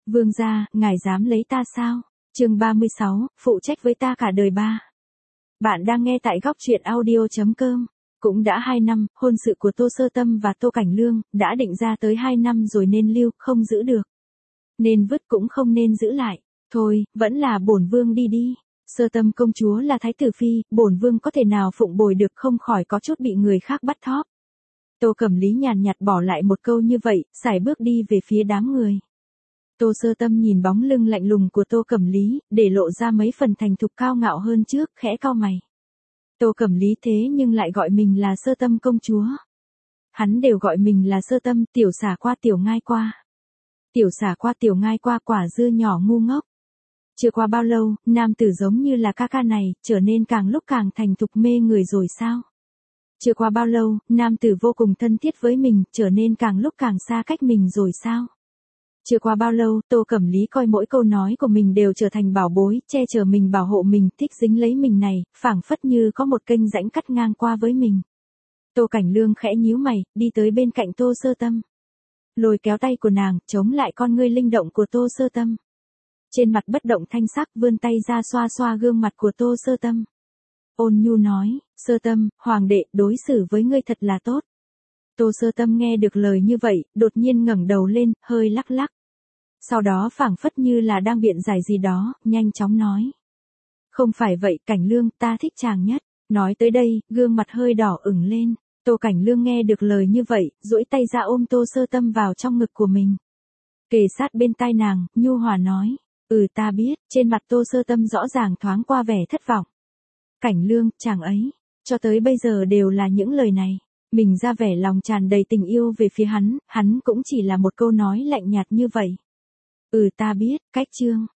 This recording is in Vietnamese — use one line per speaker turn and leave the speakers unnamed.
Vương gia, ngài dám lấy ta sao? Chương 36, phụ trách với ta cả đời ba. Bạn đang nghe tại góc truyện audio.com. Cũng đã 2 năm, hôn sự của Tô Sơ Tâm và Tô Cảnh Lương, đã định ra tới 2 năm rồi nên lưu, không giữ được. Nên vứt cũng không nên giữ lại. Thôi, vẫn là bổn vương đi đi. Sơ Tâm công chúa là thái tử phi, bổn vương có thể nào phụng bồi được, không khỏi có chút bị người khác bắt thóp. Tô Cẩm Lý nhàn nhạt bỏ lại một câu như vậy, sải bước đi về phía đám người. Tô Sơ Tâm nhìn bóng lưng lạnh lùng của Tô Cẩm Lý, để lộ ra mấy phần thành thục cao ngạo hơn trước, khẽ cau mày. Tô Cẩm Lý thế nhưng lại gọi mình là Sơ Tâm công chúa. Hắn đều gọi mình là Sơ Tâm, tiểu xả qua tiểu ngai qua. Tiểu xả qua tiểu ngai qua, quả dưa nhỏ ngu ngốc. Chưa qua bao lâu, nam tử giống như là ca ca này, trở nên càng lúc càng thành thục mê người rồi sao? Chưa qua bao lâu, nam tử vô cùng thân thiết với mình, trở nên càng lúc càng xa cách mình rồi sao? Chưa qua bao lâu, Tô Cẩm Lý coi mỗi câu nói của mình đều trở thành bảo bối, che chở mình, bảo hộ mình, thích dính lấy mình này, phảng phất như có một kênh rãnh cắt ngang qua với mình. Tô Cảnh Lương khẽ nhíu mày, đi tới bên cạnh Tô Sơ Tâm. Lôi kéo tay của nàng, chống lại con ngươi linh động của Tô Sơ Tâm. Trên mặt bất động thanh sắc, vươn tay ra xoa xoa gương mặt của Tô Sơ Tâm. Ôn nhu nói, Sơ Tâm, hoàng đệ đối xử với ngươi thật là tốt. Tô Sơ Tâm nghe được lời như vậy, đột nhiên ngẩng đầu lên, hơi lắc lắc. Sau đó phảng phất như là đang biện giải gì đó, nhanh chóng nói. Không phải vậy, Cảnh Lương, ta thích chàng nhất. Nói tới đây, gương mặt hơi đỏ ửng lên. Tô Cảnh Lương nghe được lời như vậy, duỗi tay ra ôm Tô Sơ Tâm vào trong ngực của mình. Kề sát bên tai nàng, nhu hòa nói. Ta biết, trên mặt Tô Sơ Tâm rõ ràng thoáng qua vẻ thất vọng. Cảnh Lương, chàng ấy, cho tới bây giờ đều là những lời này. Mình ra vẻ lòng tràn đầy tình yêu về phía hắn cũng chỉ là một câu nói lạnh nhạt như vậy. Ta biết, cách chương.